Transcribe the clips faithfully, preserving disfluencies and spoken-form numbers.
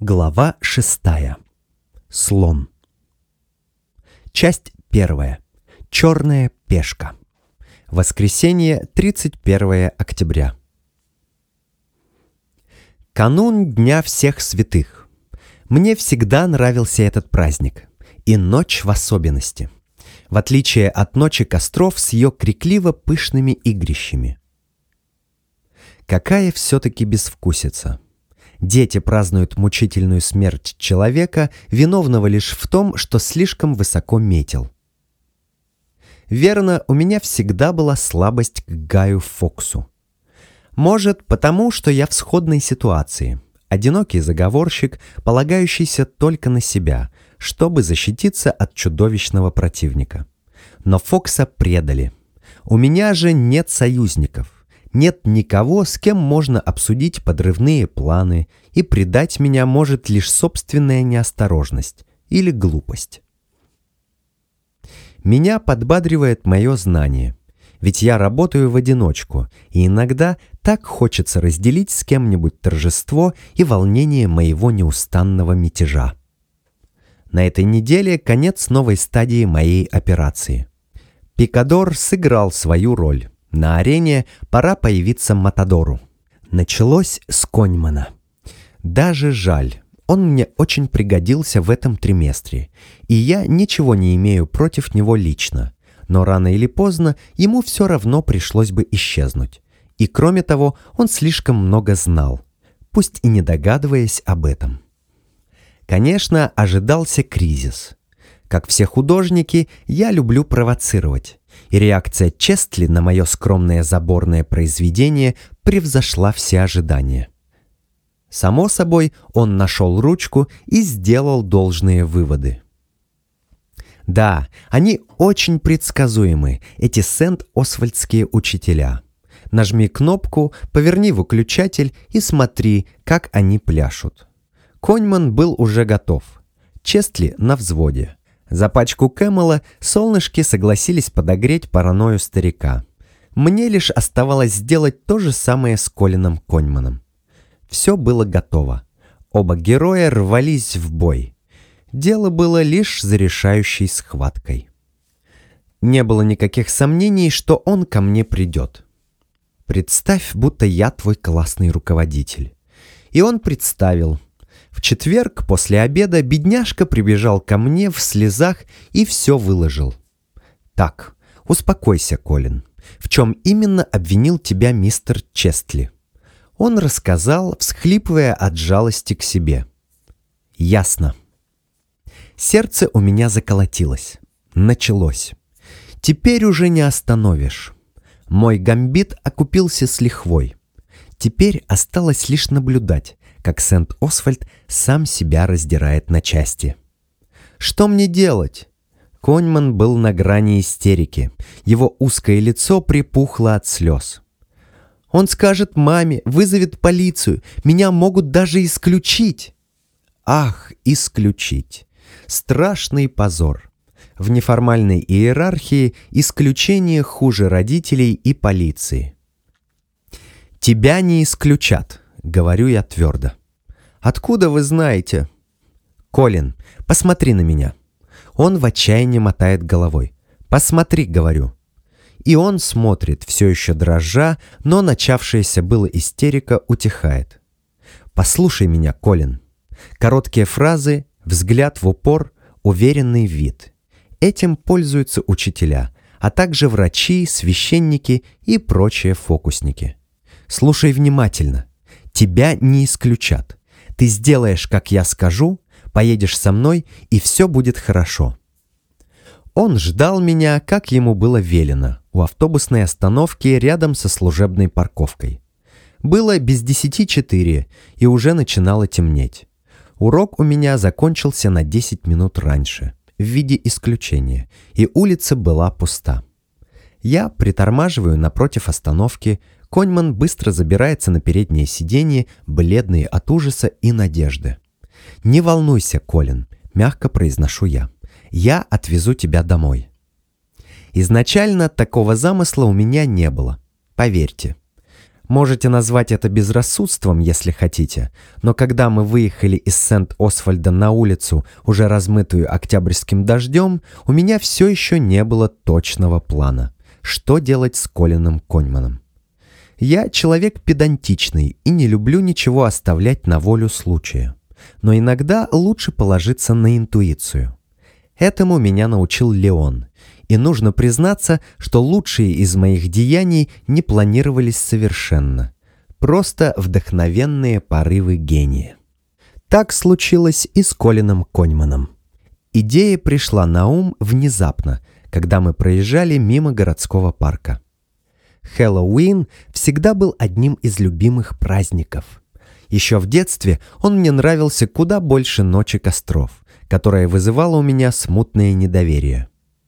Глава шестая. Слон. Часть первая. Черная пешка. Воскресенье, тридцать первое октября. Канун Дня всех святых. Мне всегда нравился этот праздник. И ночь в особенности. В отличие от ночи костров с ее крикливо-пышными игрищами. Какая все-таки безвкусица. Дети празднуют мучительную смерть человека, виновного лишь в том, что слишком высоко метил. Верно, у меня всегда была слабость к Гаю Фоксу. Может, потому что я в сходной ситуации. Одинокий заговорщик, полагающийся только на себя, чтобы защититься от чудовищного противника. Но Фокса предали. У меня же нет союзников. Нет никого, с кем можно обсудить подрывные планы, и предать меня может лишь собственная неосторожность или глупость. Меня подбадривает мое знание, ведь я работаю в одиночку, и иногда так хочется разделить с кем-нибудь торжество и волнение моего неустанного мятежа. На этой неделе конец новой стадии моей операции. Пикадор сыграл свою роль. На арене пора появиться Матадору. Началось с Коньмана. Даже жаль, он мне очень пригодился в этом триместре, и я ничего не имею против него лично, но рано или поздно ему все равно пришлось бы исчезнуть. И кроме того, он слишком много знал, пусть и не догадываясь об этом. Конечно, ожидался кризис. Как все художники, я люблю провоцировать. И реакция Честли на мое скромное заборное произведение превзошла все ожидания. Само собой, он нашел ручку и сделал должные выводы. Да, они очень предсказуемы, эти Сент-Освальдские учителя. Нажми кнопку, поверни выключатель и смотри, как они пляшут. Коньман был уже готов. Честли на взводе. За пачку Кэмела солнышки согласились подогреть паранойю старика. Мне лишь оставалось сделать то же самое с Колином Коньманом. Все было готово. Оба героя рвались в бой. Дело было лишь за решающей схваткой. Не было никаких сомнений, что он ко мне придет. Представь, будто я твой классный руководитель. И он представил. В четверг после обеда бедняжка прибежал ко мне в слезах и все выложил. Так, успокойся, Колин. В чем именно обвинил тебя мистер Честли? Он рассказал, всхлипывая от жалости к себе. Ясно. Сердце у меня заколотилось. Началось. Теперь уже не остановишь. Мой гамбит окупился с лихвой. Теперь осталось лишь наблюдать, как Сент-Освальд сам себя раздирает на части. Что мне делать? Коньман был на грани истерики. Его узкое лицо припухло от слез. Он скажет маме, вызовет полицию. Меня могут даже исключить. Ах, исключить. Страшный позор. В неформальной иерархии исключение хуже родителей и полиции. Тебя не исключат. Говорю я твердо. «Откуда вы знаете?» «Колин, посмотри на меня». Он в отчаянии мотает головой. «Посмотри», — говорю. И он смотрит, все еще дрожа, но начавшаяся была истерика утихает. «Послушай меня, Колин». Короткие фразы, взгляд в упор, уверенный вид. Этим пользуются учителя, а также врачи, священники и прочие фокусники. Слушай внимательно. Тебя не исключат. Ты сделаешь, как я скажу, поедешь со мной, и все будет хорошо. Он ждал меня, как ему было велено, у автобусной остановки рядом со служебной парковкой. Было без десяти четыре, и уже начинало темнеть. Урок у меня закончился на десять минут раньше, в виде исключения, и улица была пуста. Я притормаживаю напротив остановки. Коньман быстро забирается на переднее сиденье, бледный от ужаса и надежды. «Не волнуйся, Колин», — мягко произношу я. «Я отвезу тебя домой». Изначально такого замысла у меня не было. Поверьте. Можете назвать это безрассудством, если хотите, но когда мы выехали из Сент-Освальда на улицу, уже размытую октябрьским дождем, у меня все еще не было точного плана, что делать с Колином Коньманом. Я человек педантичный и не люблю ничего оставлять на волю случая, но иногда лучше положиться на интуицию. Этому меня научил Леон. И нужно признаться, что лучшие из моих деяний не планировались совершенно. Просто вдохновенные порывы гения. Так случилось и с Колином Коньманом. Идея пришла на ум внезапно, когда мы проезжали мимо городского парка. Хэллоуин всегда был одним из любимых праздников. Еще в детстве он мне нравился куда больше «Ночи костров», которая вызывала у меня смутное недоверие.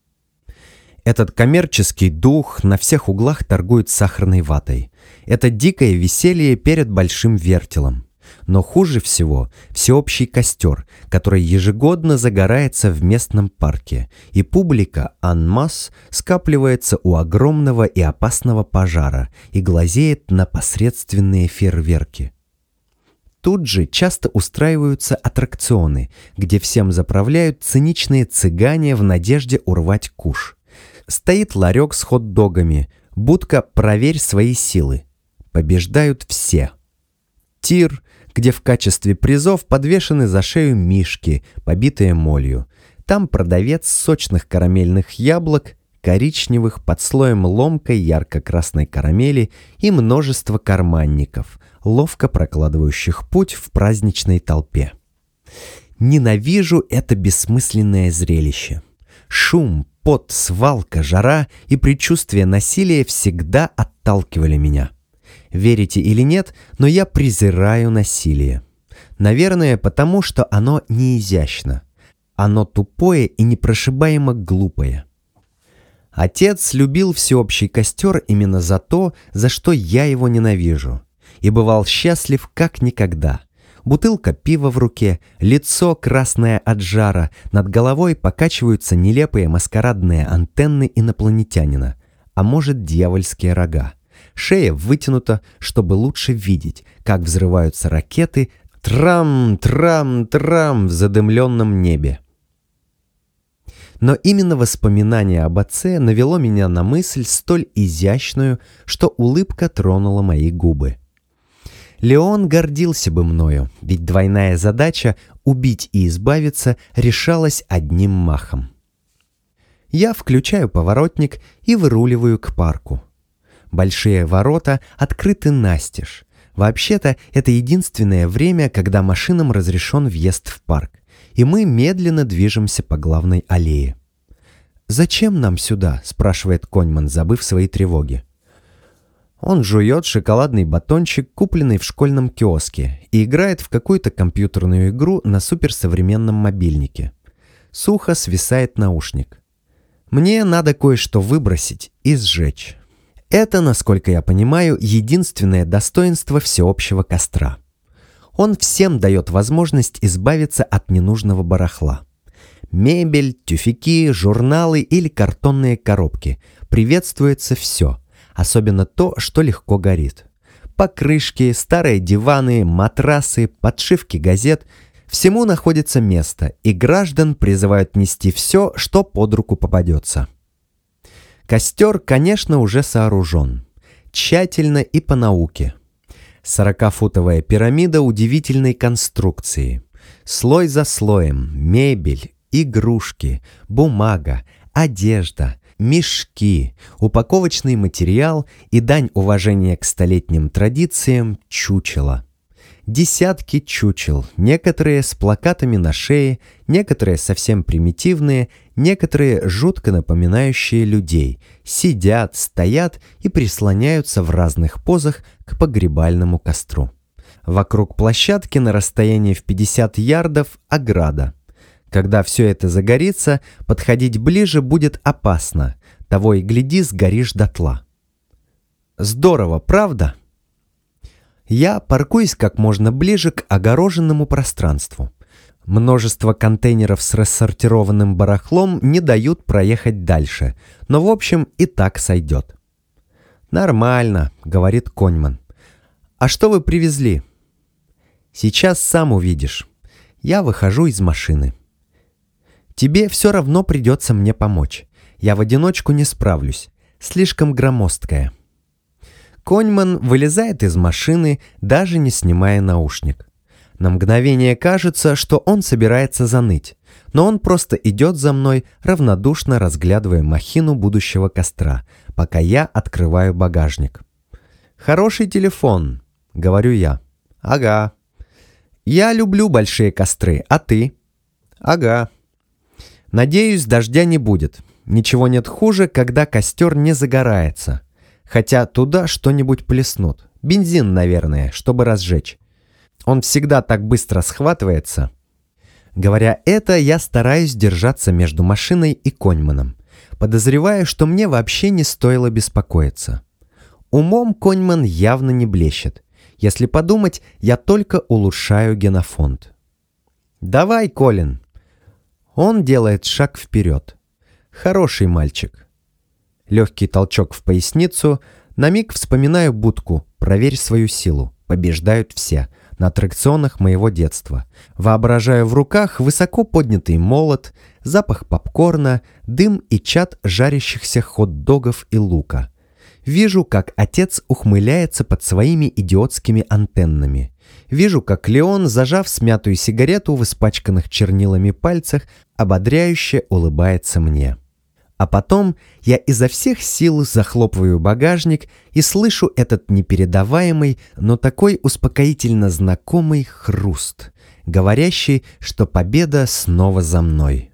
Этот коммерческий дух на всех углах торгует сахарной ватой. Это дикое веселье перед большим вертелом. Но хуже всего всеобщий костер, который ежегодно загорается в местном парке, и публика ан-масс скапливается у огромного и опасного пожара и глазеет на посредственные фейерверки. Тут же часто устраиваются аттракционы, где всем заправляют циничные цыгане в надежде урвать куш. Стоит ларек с хот-догами, будка «Проверь свои силы». Побеждают все. Тир, где в качестве призов подвешены за шею мишки, побитые молью. Там продавец сочных карамельных яблок, коричневых под слоем ломкой ярко-красной карамели и множество карманников, ловко прокладывающих путь в праздничной толпе. Ненавижу это бессмысленное зрелище. Шум, пот, свалка, жара и предчувствие насилия всегда отталкивали меня. Верите или нет, но я презираю насилие. Наверное, потому что оно не изящно. Оно тупое и непрошибаемо глупое. Отец любил всеобщий костер именно за то, за что я его ненавижу. И бывал счастлив как никогда. Бутылка пива в руке, лицо красное от жара, над головой покачиваются нелепые маскарадные антенны инопланетянина, а может дьявольские рога. Шея вытянута, чтобы лучше видеть, как взрываются ракеты трам-трам-трам в задымленном небе. Но именно воспоминание об отце навело меня на мысль столь изящную, что улыбка тронула мои губы. Леон гордился бы мною, ведь двойная задача «убить и избавиться» решалась одним махом. Я включаю поворотник и выруливаю к парку. Большие ворота открыты настежь. Вообще-то, это единственное время, когда машинам разрешен въезд в парк, и мы медленно движемся по главной аллее. «Зачем нам сюда?» – спрашивает Коньман, забыв свои тревоги. Он жует шоколадный батончик, купленный в школьном киоске, и играет в какую-то компьютерную игру на суперсовременном мобильнике. Сухо свисает наушник. Мне надо кое-что выбросить и сжечь. Это, насколько я понимаю, единственное достоинство всеобщего костра. Он всем дает возможность избавиться от ненужного барахла. Мебель, тюфяки, журналы или картонные коробки. Приветствуется все. Особенно то, что легко горит. Покрышки, старые диваны, матрасы, подшивки газет – всему находится место, и граждан призывают нести все, что под руку попадется. Костер, конечно, уже сооружен. Тщательно и по науке. Сорокафутовая пирамида удивительной конструкции. Слой за слоем, мебель, игрушки, бумага, одежда – мешки, упаковочный материал и дань уважения к столетним традициям – чучела. Десятки чучел, некоторые с плакатами на шее, некоторые совсем примитивные, некоторые жутко напоминающие людей, сидят, стоят и прислоняются в разных позах к погребальному костру. Вокруг площадки на расстоянии в пятьдесят ярдов ограда. Когда все это загорится, подходить ближе будет опасно. Того и гляди, сгоришь дотла. Здорово, правда? Я паркуюсь как можно ближе к огороженному пространству. Множество контейнеров с рассортированным барахлом не дают проехать дальше, но в общем и так сойдет. «Нормально», — говорит Коньман. «А что вы привезли?» «Сейчас сам увидишь». Я выхожу из машины. «Тебе все равно придется мне помочь. Я в одиночку не справлюсь. Слишком громоздкая». Коньман вылезает из машины, даже не снимая наушник. На мгновение кажется, что он собирается заныть, но он просто идет за мной, равнодушно разглядывая махину будущего костра, пока я открываю багажник. «Хороший телефон», — говорю я. «Ага». «Я люблю большие костры, а ты?» «Ага». «Надеюсь, дождя не будет. Ничего нет хуже, когда костер не загорается. Хотя туда что-нибудь плеснут. Бензин, наверное, чтобы разжечь. Он всегда так быстро схватывается». Говоря это, я стараюсь держаться между машиной и Коньманом. Подозреваю, что мне вообще не стоило беспокоиться. Умом Коньман явно не блещет. Если подумать, я только улучшаю генофонд. «Давай, Колин!» Он делает шаг вперед. Хороший мальчик. Легкий толчок в поясницу. На миг вспоминаю будку «Проверь свою силу». Побеждают все. На аттракционах моего детства. Воображаю в руках высоко поднятый молот, запах попкорна, дым и чад жарящихся хот-догов и лука. Вижу, как отец ухмыляется под своими идиотскими антеннами. Вижу, как Леон, зажав смятую сигарету в испачканных чернилами пальцах, ободряюще улыбается мне. А потом я изо всех сил захлопываю багажник и слышу этот непередаваемый, но такой успокоительно знакомый хруст, говорящий, что победа снова за мной.